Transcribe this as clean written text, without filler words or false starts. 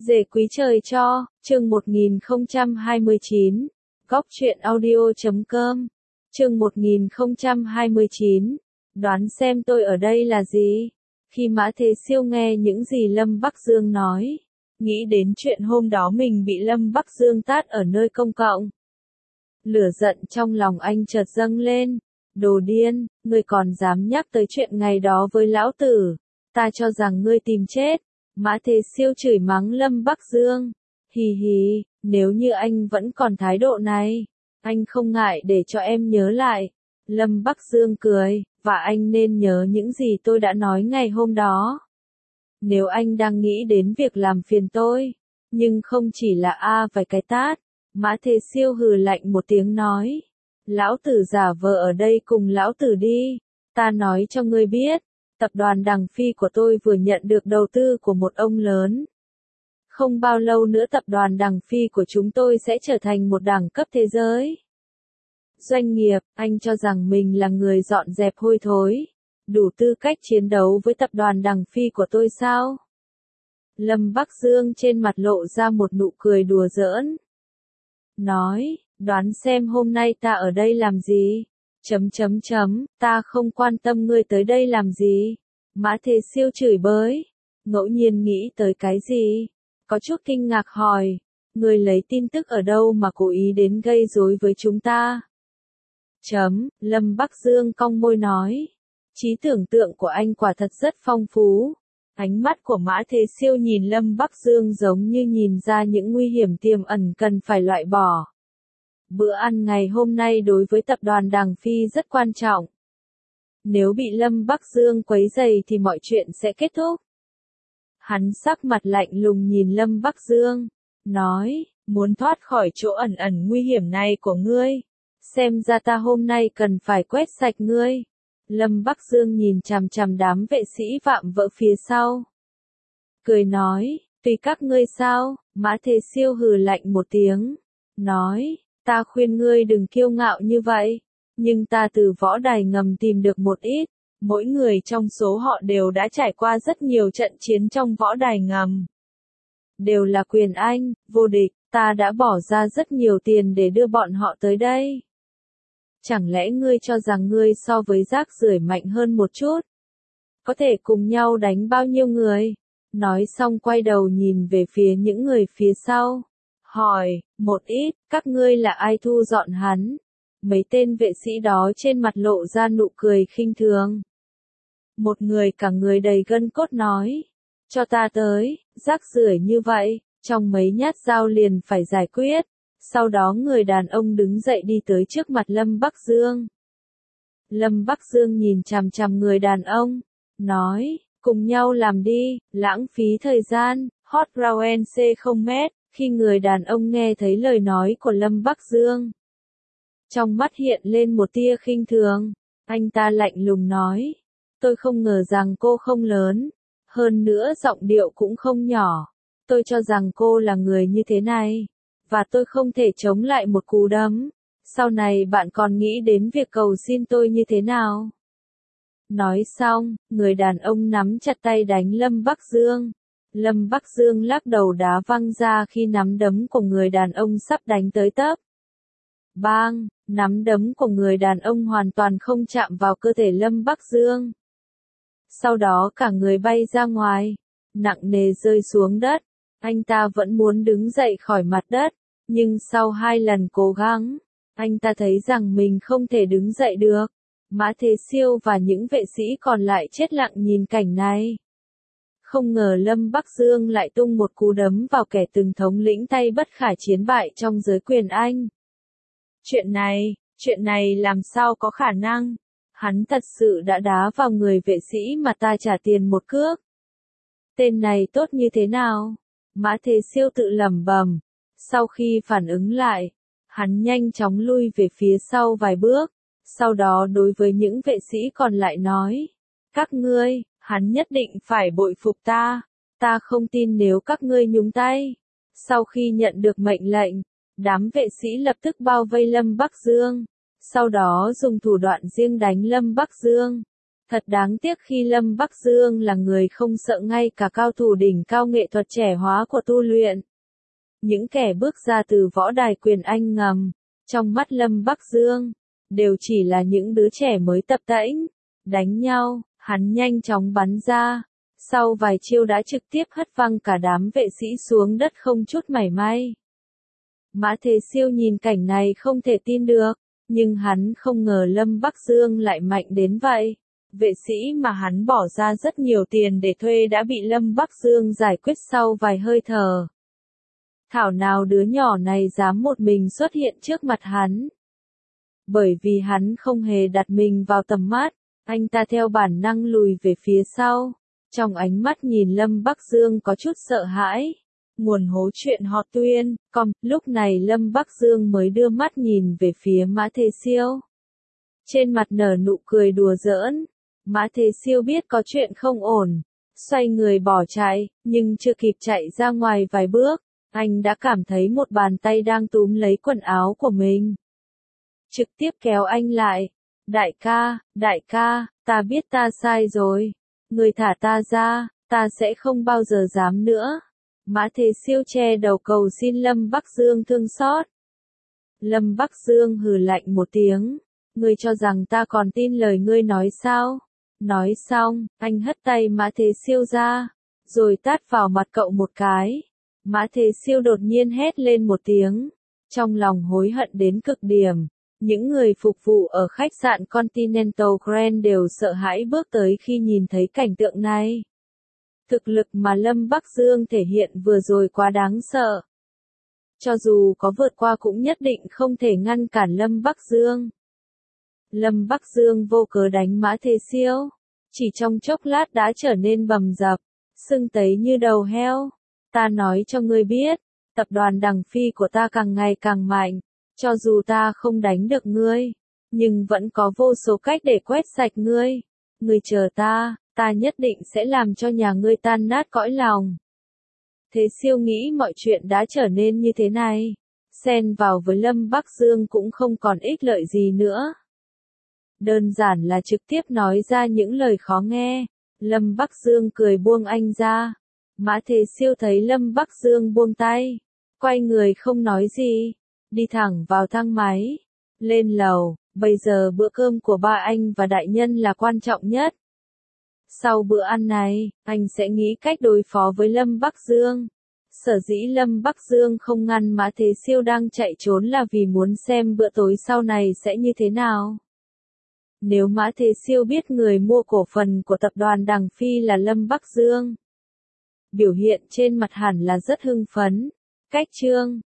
Dể quý trời cho, chương 1029, góc truyện audio.com, chương 1029, đoán xem tôi ở đây là gì? Khi Mã Thế Siêu nghe những gì Lâm Bắc Dương nói, nghĩ đến chuyện hôm đó mình bị Lâm Bắc Dương tát ở nơi công cộng. Lửa giận trong lòng anh chợt dâng lên, đồ điên, ngươi còn dám nhắc tới chuyện ngày đó với lão tử, ta cho rằng ngươi tìm chết. Mã Thế Siêu chửi mắng Lâm Bắc Dương, hì hì, nếu như anh vẫn còn thái độ này, anh không ngại để cho em nhớ lại. Lâm Bắc Dương cười, và anh nên nhớ những gì tôi đã nói ngày hôm đó. Nếu anh đang nghĩ đến việc làm phiền tôi, nhưng không chỉ là vài cái tát, Mã Thế Siêu hừ lạnh một tiếng nói, lão tử giả vờ ở đây cùng lão tử đi, ta nói cho ngươi biết. Tập đoàn Đằng Phi của tôi vừa nhận được đầu tư của một ông lớn. Không bao lâu nữa tập đoàn Đằng Phi của chúng tôi sẽ trở thành một đẳng cấp thế giới. Doanh nghiệp, anh cho rằng mình là người dọn dẹp hôi thối, đủ tư cách chiến đấu với tập đoàn Đằng Phi của tôi sao? Lâm Bắc Dương trên mặt lộ ra một nụ cười đùa giỡn. Nói, đoán xem hôm nay ta ở đây làm gì? Ta không quan tâm ngươi tới đây làm gì. Mã Thế Siêu chửi bới, ngẫu nhiên nghĩ tới cái gì, có chút kinh ngạc hỏi, ngươi lấy tin tức ở đâu mà cố ý đến gây rối với chúng ta? Lâm Bắc Dương cong môi nói, trí tưởng tượng của anh quả thật rất phong phú. Ánh mắt của Mã Thế Siêu nhìn Lâm Bắc Dương giống như nhìn ra những nguy hiểm tiềm ẩn cần phải loại bỏ. Bữa ăn ngày hôm nay đối với tập đoàn Đằng Phi rất quan trọng. Nếu bị Lâm Bắc Dương quấy rầy thì mọi chuyện sẽ kết thúc. Hắn sắc mặt lạnh lùng nhìn Lâm Bắc Dương, nói, muốn thoát khỏi chỗ ẩn ẩn nguy hiểm này của ngươi, xem ra ta hôm nay cần phải quét sạch ngươi. Lâm Bắc Dương nhìn chằm chằm đám vệ sĩ vạm vỡ phía sau. Cười nói, tùy các ngươi sao? Mã Thế Siêu hừ lạnh một tiếng, nói, ta khuyên ngươi đừng kiêu ngạo như vậy, nhưng ta từ võ đài ngầm tìm được một ít, mỗi người trong số họ đều đã trải qua rất nhiều trận chiến trong võ đài ngầm. Đều là quyền Anh, vô địch, ta đã bỏ ra rất nhiều tiền để đưa bọn họ tới đây. Chẳng lẽ ngươi cho rằng ngươi so với rác rưởi mạnh hơn một chút? Có thể cùng nhau đánh bao nhiêu người? Nói xong quay đầu nhìn về phía những người phía sau. Hỏi, một ít, các ngươi là ai thu dọn hắn? Mấy tên vệ sĩ đó trên mặt lộ ra nụ cười khinh thường. Một người cả người đầy gân cốt nói, cho ta tới, rác rưởi như vậy, trong mấy nhát dao liền phải giải quyết. Sau đó người đàn ông đứng dậy đi tới trước mặt Lâm Bắc Dương. Lâm Bắc Dương nhìn chằm chằm người đàn ông, nói, cùng nhau làm đi, lãng phí thời gian, hot round C0m. Khi người đàn ông nghe thấy lời nói của Lâm Bắc Dương, trong mắt hiện lên một tia khinh thường, anh ta lạnh lùng nói, tôi không ngờ rằng cô không lớn, hơn nữa giọng điệu cũng không nhỏ, tôi cho rằng cô là người như thế này, và tôi không thể chống lại một cú đấm, sau này bạn còn nghĩ đến việc cầu xin tôi như thế nào? Nói xong, người đàn ông nắm chặt tay đánh Lâm Bắc Dương. Lâm Bắc Dương lắc đầu đá văng ra khi nắm đấm của người đàn ông sắp đánh tới tấp. Bang, nắm đấm của người đàn ông hoàn toàn không chạm vào cơ thể Lâm Bắc Dương. Sau đó cả người bay ra ngoài, nặng nề rơi xuống đất. Anh ta vẫn muốn đứng dậy khỏi mặt đất, nhưng sau 2 lần cố gắng, anh ta thấy rằng mình không thể đứng dậy được. Mã Thế Siêu và những vệ sĩ còn lại chết lặng nhìn cảnh này. Không ngờ Lâm Bắc Dương lại tung một cú đấm vào kẻ từng thống lĩnh tay bất khả chiến bại trong giới quyền Anh. Chuyện này làm sao có khả năng? Hắn thật sự đã đá vào người vệ sĩ mà ta trả tiền một cước. Tên này tốt như thế nào? Mã Thế Siêu tự lẩm bẩm. Sau khi phản ứng lại, hắn nhanh chóng lui về phía sau vài bước. Sau đó đối với những vệ sĩ còn lại nói, các ngươi, hắn nhất định phải bội phục ta không tin nếu các ngươi nhúng tay. Sau khi nhận được mệnh lệnh, đám vệ sĩ lập tức bao vây Lâm Bắc Dương, sau đó dùng thủ đoạn riêng đánh Lâm Bắc Dương. Thật đáng tiếc khi Lâm Bắc Dương là người không sợ ngay cả cao thủ đỉnh cao nghệ thuật trẻ hóa của tu luyện. Những kẻ bước ra từ võ đài quyền anh ngầm, trong mắt Lâm Bắc Dương, đều chỉ là những đứa trẻ mới tập tễnh, đánh nhau, hắn nhanh chóng bắn ra. Sau vài chiêu đã trực tiếp hất văng cả đám vệ sĩ xuống đất không chút mảy may. Mã Thế Siêu nhìn cảnh này không thể tin được, nhưng hắn không ngờ Lâm Bắc Dương lại mạnh đến vậy. Vệ sĩ mà hắn bỏ ra rất nhiều tiền để thuê đã bị Lâm Bắc Dương giải quyết sau vài hơi thở. Thảo nào đứa nhỏ này dám một mình xuất hiện trước mặt hắn. Bởi vì hắn không hề đặt mình vào tầm mắt, anh ta theo bản năng lùi về phía sau. Trong ánh mắt nhìn Lâm Bắc Dương có chút sợ hãi. Nguồn hố chuyện Hot Tuyên, lúc này Lâm Bắc Dương mới đưa mắt nhìn về phía Mã Thế Siêu. Trên mặt nở nụ cười đùa giỡn. Mã Thế Siêu biết có chuyện không ổn. Xoay người bỏ chạy, nhưng chưa kịp chạy ra ngoài vài bước, anh đã cảm thấy một bàn tay đang túm lấy quần áo của mình. Trực tiếp kéo anh lại. Đại ca, ta biết ta sai rồi. Người thả ta ra, ta sẽ không bao giờ dám nữa. Mã Thế Siêu che đầu cầu xin Lâm Bắc Dương thương xót. Lâm Bắc Dương hừ lạnh một tiếng. Ngươi cho rằng ta còn tin lời ngươi nói sao? Nói xong, anh hất tay Mã Thế Siêu ra, rồi tát vào mặt cậu một cái. Mã Thế Siêu đột nhiên hét lên một tiếng, trong lòng hối hận đến cực điểm. Những người phục vụ ở khách sạn Continental Grand đều sợ hãi bước tới khi nhìn thấy cảnh tượng này. Thực lực mà Lâm Bắc Dương thể hiện vừa rồi quá đáng sợ. Cho dù có vượt qua cũng nhất định không thể ngăn cản Lâm Bắc Dương. Lâm Bắc Dương vô cớ đánh Mã Thế Siêu, chỉ trong chốc lát đã trở nên bầm dập, sưng tấy như đầu heo. Ta nói cho ngươi biết, tập đoàn Đằng Phi của ta càng ngày càng mạnh, cho dù ta không đánh được ngươi, nhưng vẫn có vô số cách để quét sạch ngươi. Ngươi chờ ta nhất định sẽ làm cho nhà ngươi tan nát cõi lòng. Thế Siêu nghĩ mọi chuyện đã trở nên như thế này, xen vào với Lâm Bắc Dương cũng không còn ích lợi gì nữa. Đơn giản là trực tiếp nói ra những lời khó nghe. Lâm Bắc Dương cười buông anh ra. Mã Thế Siêu thấy Lâm Bắc Dương buông tay, quay người không nói gì, đi thẳng vào thang máy, lên lầu. Bây giờ bữa cơm của ba anh và đại nhân là quan trọng nhất. Sau bữa ăn này, anh sẽ nghĩ cách đối phó với Lâm Bắc Dương. Sở dĩ Lâm Bắc Dương không ngăn Mã Thế Siêu đang chạy trốn là vì muốn xem bữa tối sau này sẽ như thế nào. Nếu Mã Thế Siêu biết người mua cổ phần của tập đoàn Đằng Phi là Lâm Bắc Dương, biểu hiện trên mặt hẳn là rất hưng phấn. Cách chương